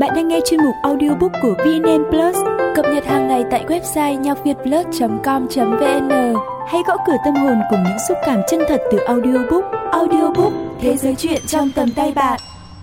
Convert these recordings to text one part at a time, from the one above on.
Bạn đang nghe chuyên mục audiobook của VNN Plus, cập nhật hàng ngày tại website nhocvietplus.com.vn. Hãy gõ cửa tâm hồn cùng những xúc cảm chân thật từ audiobook. Audiobook, thế giới truyện trong tầm tay bạn.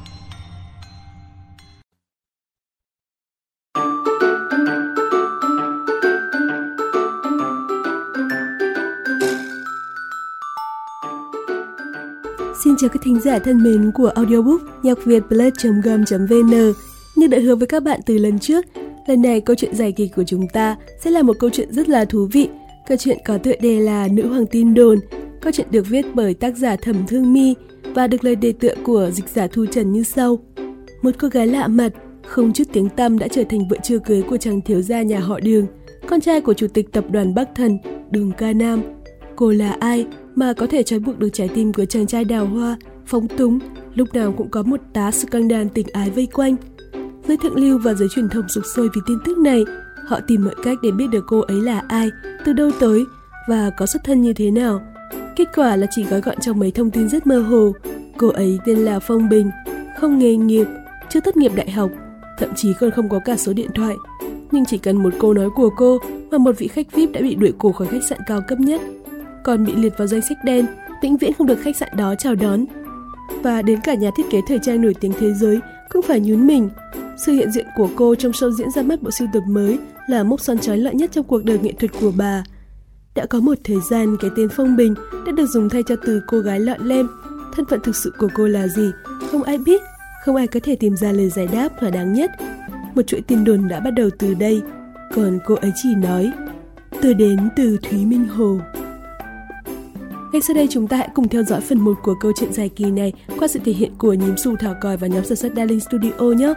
Xin chào các thính giả thân mến của audiobook nhocvietplus.com.vn. Như đã hứa với các bạn từ lần trước, lần này câu chuyện dài kỳ của chúng ta sẽ là một câu chuyện rất là thú vị. Câu chuyện có tựa đề là Nữ hoàng tin đồn. Câu chuyện được viết bởi tác giả Thẩm Thương My và được lời đề tựa của dịch giả Thu Trần như sau. Một cô gái lạ mặt, không chút tiếng tăm đã trở thành vợ chưa cưới của chàng thiếu gia nhà họ Đường, con trai của chủ tịch tập đoàn Bắc Thần, Đường Ca Nam. Cô là ai mà có thể trói buộc được trái tim của chàng trai đào hoa, phóng túng, lúc nào cũng có một tá scandal tình ái vây quanh. Giới thượng lưu và giới truyền thông sục sôi vì tin tức này, họ tìm mọi cách để biết được cô ấy là ai, từ đâu tới và có xuất thân như thế nào. Kết quả là chỉ gói gọn trong mấy thông tin rất mơ hồ. Cô ấy tên là Phong Bình, không nghề nghiệp, chưa tốt nghiệp đại học, thậm chí còn không có cả số điện thoại. Nhưng chỉ cần một câu nói của cô mà một vị khách VIP đã bị đuổi cổ khỏi khách sạn cao cấp nhất, còn bị liệt vào danh sách đen, vĩnh viễn không được khách sạn đó chào đón. Và đến cả nhà thiết kế thời trang nổi tiếng thế giới cũng phải nhún mình. Sự hiện diện của cô trong show diễn ra mắt bộ sưu tập mới là mốc son chói lọi nhất trong cuộc đời nghệ thuật của bà. Đã có một thời gian cái tên Phong Bình đã được dùng thay cho từ cô gái lọn lem. Thân phận thực sự của cô là gì? Không ai biết, không ai có thể tìm ra lời giải đáp thỏa đáng nhất. Một chuỗi tin đồn đã bắt đầu từ đây, còn cô ấy chỉ nói: "Tôi đến từ Thúy Minh Hồ." Ngay sau đây chúng ta hãy cùng theo dõi phần 1 của câu chuyện dài kỳ này qua sự thể hiện của Nhím Xù Thảo Còi và nhóm sản xuất Darling Studio nhé.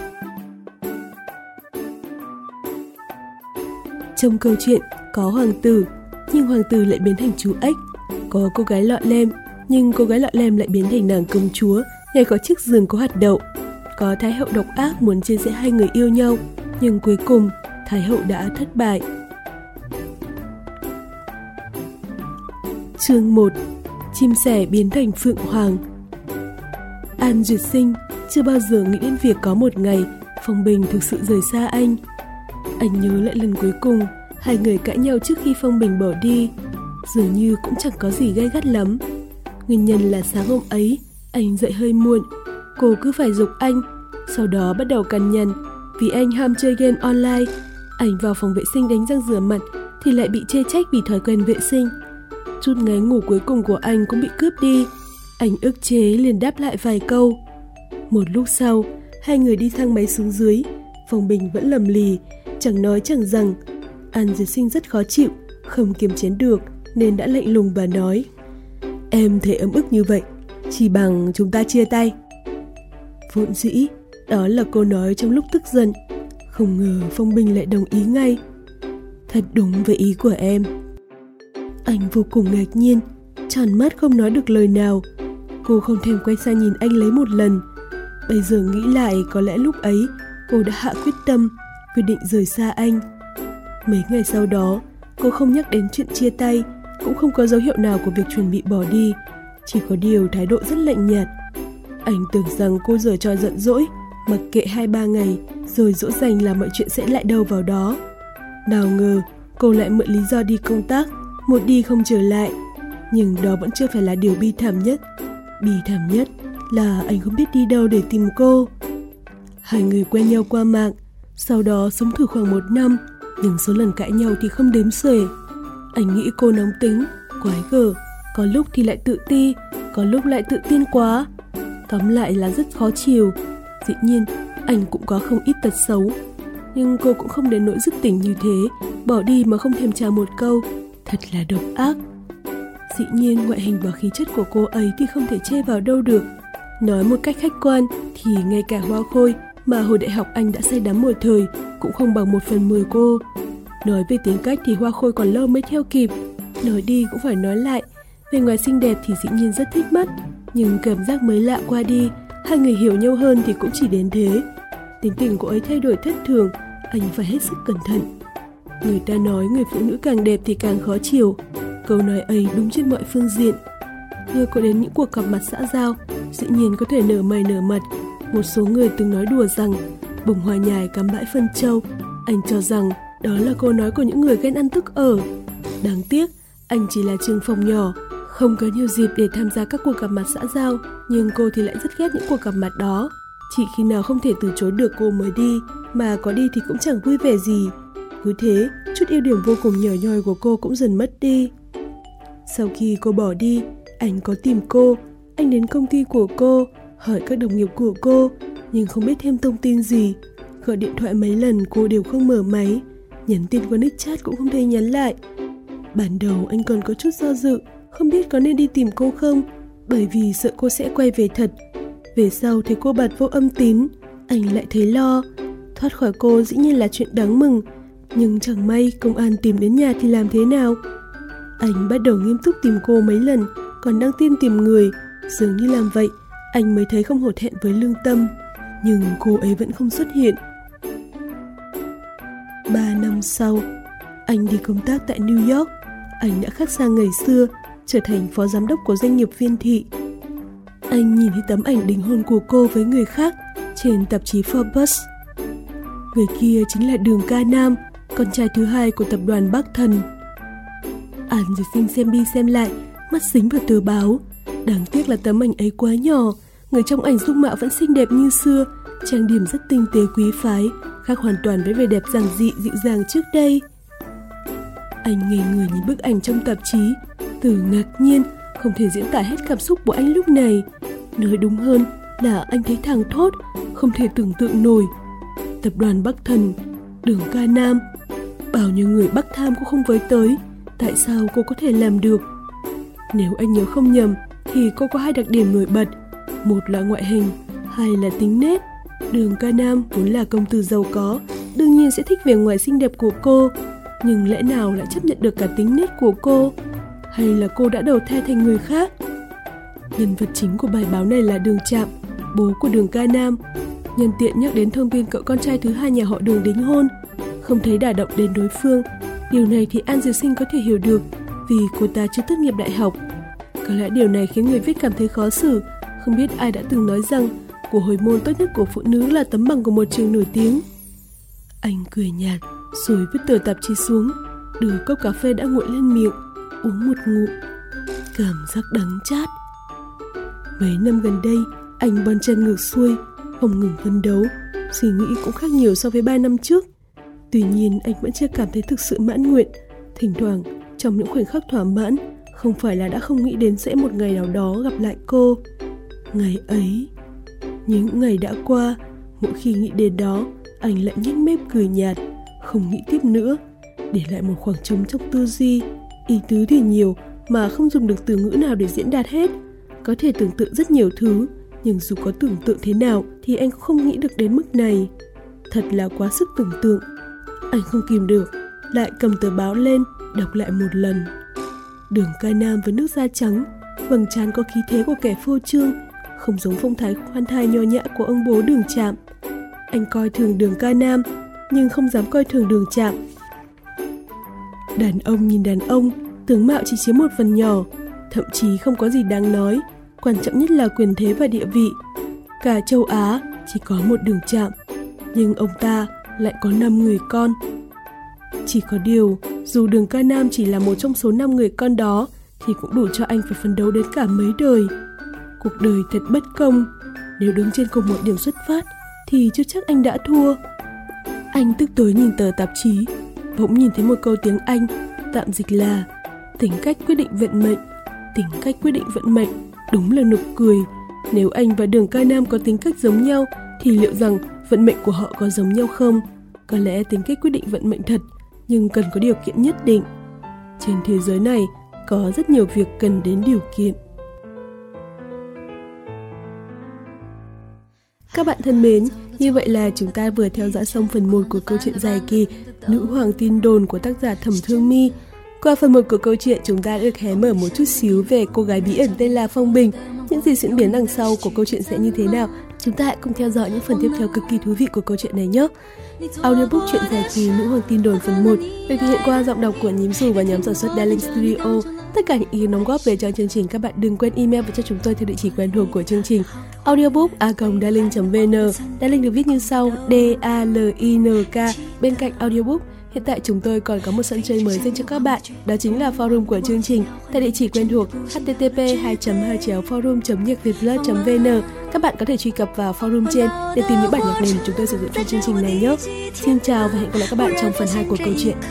Trong câu chuyện có hoàng tử, nhưng hoàng tử lại biến thành chú ếch. Có cô gái lọ lem, nhưng cô gái lọ lem lại biến thành nàng công chúa, ngay có chiếc giường có hạt đậu. Có thái hậu độc ác muốn chia rẽ hai người yêu nhau, nhưng cuối cùng thái hậu đã thất bại. Chương 1. Chim sẻ biến thành phượng hoàng. An Duyệt Sinh chưa bao giờ nghĩ đến việc có một ngày Phong Bình thực sự rời xa anh. Anh nhớ lại lần cuối cùng hai người cãi nhau trước khi Phong Bình bỏ đi. Dường như cũng chẳng có gì gay gắt lắm. Nguyên nhân là sáng hôm ấy anh dậy hơi muộn. Cô cứ phải giục anh, sau đó bắt đầu cằn nhằn vì anh ham chơi game online. Anh vào phòng vệ sinh đánh răng rửa mặt thì lại bị chê trách vì thói quen vệ sinh. Chút ngáy ngủ cuối cùng của anh cũng bị cướp đi. Anh ức chế liền đáp lại vài câu. Một lúc sau, hai người đi thang máy xuống dưới. Phong Bình vẫn lầm lì, chẳng nói chẳng rằng. An Duyệt Sinh rất khó chịu, không kiềm chế được nên đã lạnh lùng và nói: "Em thấy ấm ức như vậy, chỉ bằng chúng ta chia tay." Vốn dĩ, đó là cô nói trong lúc tức giận. Không ngờ Phong Bình lại đồng ý ngay. Thật đúng với ý của em. Anh vô cùng ngạc nhiên, tròn mắt không nói được lời nào. Cô không thèm quay sang nhìn anh lấy một lần. Bây giờ nghĩ lại, có lẽ lúc ấy cô đã hạ quyết tâm, quyết định rời xa anh. Mấy ngày sau đó, cô không nhắc đến chuyện chia tay, cũng không có dấu hiệu nào của việc chuẩn bị bỏ đi. Chỉ có điều thái độ rất lạnh nhạt. Anh tưởng rằng cô giở trò giận dỗi, mặc kệ 2-3 ngày, rồi dỗ dành là mọi chuyện sẽ lại đâu vào đó. Nào ngờ, cô lại mượn lý do đi công tác, một đi không trở lại. Nhưng đó vẫn chưa phải là điều bi thảm nhất. Bi thảm nhất là anh không biết đi đâu để tìm cô. Hai người quen nhau qua mạng, sau đó sống thử khoảng 1 năm, nhưng số lần cãi nhau thì không đếm xuể. Anh nghĩ cô nóng tính, quái gở, có lúc thì lại tự ti, có lúc lại tự tin quá. Tóm lại là rất khó chiều. Dĩ nhiên, anh cũng có không ít tật xấu, nhưng cô cũng không đến nỗi dứt tình như thế, bỏ đi mà không thèm chào một câu. Thật là độc ác. Dĩ nhiên ngoại hình và khí chất của cô ấy thì không thể chê vào đâu được. Nói một cách khách quan thì ngay cả Hoa Khôi mà hồi đại học anh đã say đắm một thời cũng không bằng 1/10 cô. Nói về tính cách thì Hoa Khôi còn lâu mới theo kịp. Nói đi cũng phải nói lại, về ngoài xinh đẹp thì dĩ nhiên rất thích mắt, nhưng cảm giác mới lạ qua đi, hai người hiểu nhau hơn thì cũng chỉ đến thế. Tính tình cô ấy thay đổi thất thường, anh phải hết sức cẩn thận. Người ta nói người phụ nữ càng đẹp thì càng khó chiều. Câu nói ấy đúng trên mọi phương diện. Đưa cô đến những cuộc gặp mặt xã giao, dĩ nhiên có thể nở mày nở mặt. Một số người từng nói đùa rằng Bông hoa nhài cắm bãi phân châu. Anh cho rằng đó là câu nói của những người ghen ăn tức ở. Đáng tiếc, anh chỉ là trường phòng nhỏ, không có nhiều dịp để tham gia các cuộc gặp mặt xã giao, nhưng cô thì lại rất ghét những cuộc gặp mặt đó. Chỉ khi nào không thể từ chối được cô mới đi, mà có đi thì cũng chẳng vui vẻ gì. Cứ thế, chút ưu điểm vô cùng nhỏ nhoi của cô cũng dần mất đi. Sau khi cô bỏ đi, anh có tìm cô. Anh đến công ty của cô, hỏi các đồng nghiệp của cô, nhưng không biết thêm thông tin gì. Gọi điện thoại mấy lần cô đều không mở máy, nhắn tin qua nick chat cũng không thấy nhắn lại. Ban đầu anh còn có chút do dự, không biết có nên đi tìm cô không, bởi vì sợ cô sẽ quay về thật. Về sau thì cô bật vô âm tín, anh lại thấy lo. Thoát khỏi cô dĩ nhiên là chuyện đáng mừng, nhưng chẳng may công an tìm đến nhà thì làm thế nào? Anh bắt đầu nghiêm túc tìm cô mấy lần, còn đăng tin tìm người. Dường như làm vậy, anh mới thấy không hổ thẹn với lương tâm. Nhưng cô ấy vẫn không xuất hiện. 3 năm sau, anh đi công tác tại New York. Anh đã khác xa ngày xưa, trở thành phó giám đốc của doanh nghiệp Viên Thị. Anh nhìn thấy tấm ảnh đính hôn của cô với người khác trên tạp chí Forbes. Người kia chính là Đường Ca Nam, con trai thứ hai của tập đoàn Bắc Thần. An Duyệt Sinh xem đi xem lại, mắt dính vào tờ báo. Đáng tiếc là tấm ảnh ấy quá nhỏ. Người trong ảnh dung mạo vẫn xinh đẹp như xưa, trang điểm rất tinh tế quý phái, khác hoàn toàn với vẻ đẹp giản dị dịu dàng trước đây. Anh ngây người nhìn bức ảnh trong tạp chí, từ ngạc nhiên không thể diễn tả hết cảm xúc của anh lúc này. Nói đúng hơn là anh thấy thảng thốt, không thể tưởng tượng nổi. Tập đoàn Bắc Thần, Đường Ca Nam, bao nhiêu người Bắc Tham cũng không với tới, tại sao cô có thể làm được? Nếu anh nhớ không nhầm thì cô có 2 đặc điểm nổi bật, một là ngoại hình, 2 là tính nết. Đường Ca Nam vốn là công tử giàu có, đương nhiên sẽ thích vẻ ngoài xinh đẹp của cô, nhưng lẽ nào lại chấp nhận được cả tính nết của cô? Hay là cô đã đầu thai thành người khác? Nhân vật chính của bài báo này là Đường Trạm, bố của Đường Ca Nam. Nhân tiện nhắc đến thông tin cậu con trai thứ hai nhà họ Đường đính hôn, không thấy đả động đến đối phương. Điều này thì An Duyệt Sinh có thể hiểu được, vì cô ta chưa tốt nghiệp đại học. Có lẽ điều này khiến người viết cảm thấy khó xử. Không biết ai đã từng nói rằng của hồi môn tốt nhất của phụ nữ là tấm bằng của một trường nổi tiếng. Anh cười nhạt rồi vứt tờ tạp chí xuống, đưa cốc cà phê đã nguội lên miệng, uống một ngụm. Cảm giác đắng chát. Mấy năm gần đây, anh bon chen ngược xuôi, không ngừng phấn đấu, suy nghĩ cũng khác nhiều so với 3 năm trước. Tuy nhiên anh vẫn chưa cảm thấy thực sự mãn nguyện. Thỉnh thoảng, trong những khoảnh khắc thỏa mãn, không phải là đã không nghĩ đến sẽ một ngày nào đó gặp lại cô. Ngày ấy, những ngày đã qua, mỗi khi nghĩ đến đó, anh lại nhếch mép cười nhạt, không nghĩ tiếp nữa, để lại một khoảng trống trong tư duy. Ý tứ thì nhiều mà không dùng được từ ngữ nào để diễn đạt hết. Có thể tưởng tượng rất nhiều thứ, nhưng dù có tưởng tượng thế nào thì anh cũng không nghĩ được đến mức này. Thật là quá sức tưởng tượng. Anh không kìm được, lại cầm tờ báo lên, đọc lại một lần. Đường Ca Nam với nước da trắng, vầng trán có khí thế của kẻ phô trương, không giống phong thái khoan thai nho nhã của ông bố Đường Trạm. Anh coi thường Đường Ca Nam, nhưng không dám coi thường Đường Trạm. Đàn ông nhìn đàn ông, tướng mạo chỉ chiếm một phần nhỏ, thậm chí không có gì đáng nói. Quan trọng nhất là quyền thế và địa vị. Cả châu Á chỉ có một Đường Trạm, nhưng ông ta lại có 5 người con. Chỉ có điều, dù Đường Ca Nam chỉ là một trong số 5 người con đó, thì cũng đủ cho anh phải phấn đấu đến cả mấy đời. Cuộc đời thật bất công. Nếu đứng trên cùng một điểm xuất phát, thì chưa chắc anh đã thua. Anh tức tối nhìn tờ tạp chí, bỗng nhìn thấy một câu tiếng Anh, tạm dịch là tính cách quyết định vận mệnh. Tính cách quyết định vận mệnh, đúng là nực cười. Nếu anh và Đường Ca Nam có tính cách giống nhau, thì liệu rằng vận mệnh của họ có giống nhau không? Có lẽ tính cách quyết định vận mệnh thật, nhưng cần có điều kiện nhất định. Trên thế giới này, có rất nhiều việc cần đến điều kiện. Các bạn thân mến, như vậy là chúng ta vừa theo dõi xong phần 1 của câu chuyện dài kỳ Nữ Hoàng Tin Đồn của tác giả Thẩm Thương My. Qua phần 1 của câu chuyện, chúng ta đã được hé mở một chút xíu về cô gái bí ẩn tên là Phong Bình. Những gì diễn biến đằng sau của câu chuyện sẽ như thế nào Chúng ta hãy cùng theo dõi những phần tiếp theo cực kỳ thú vị của câu chuyện này nhé. Audiobook truyện dài kỳ Nữ Hoàng Tin Đồn phần 1 được thực hiện qua giọng đọc của Nhím Dù và nhóm sản xuất Darling Studio. Tất cả những ý kiến đóng góp về cho chương trình các bạn đừng quên email về cho chúng tôi theo địa chỉ quen thuộc của chương trình audiobook@darling.vn. Darling được viết như sau: D-A-L-I-N-K. Bên cạnh audiobook, hiện tại chúng tôi còn có một sân chơi mới dành cho các bạn, đó chính là forum của chương trình tại địa chỉ quen thuộc http://forum.nhacvietplus.vn. Các bạn có thể truy cập vào forum trên để tìm những bản nhạc nền chúng tôi sử dụng trong chương trình này nhé. Xin chào và hẹn gặp lại các bạn trong phần 2 của câu chuyện.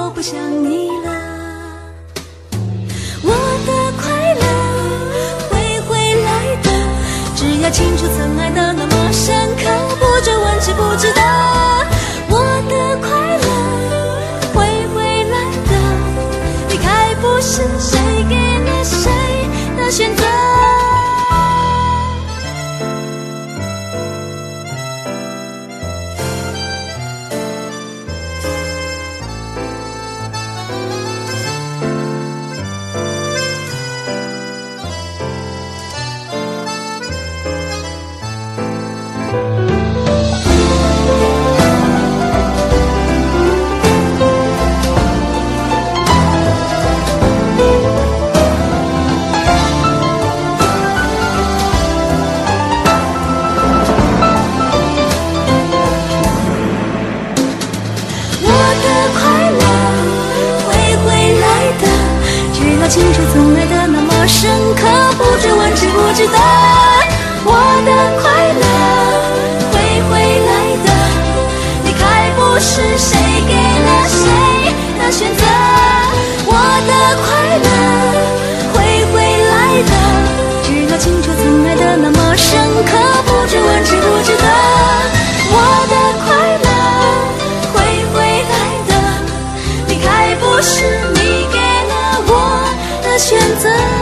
青春从来的那么深刻，不知问知不知道，我的快乐会回来的，离开不是谁给了谁的选择，我的快乐会回来的，知道青春从来的那么深刻，不知问知不知道，我的快乐会回来的，离开不是你给了我选择。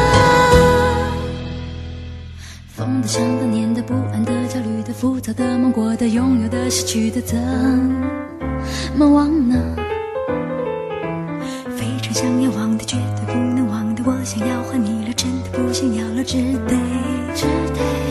疯的、想的、念的、不安的、焦虑的、浮躁的、梦过的、拥有的、失去的，怎么忘呢？非常想要忘的，绝对不能忘的，我想要还你了，真的不想要了，只得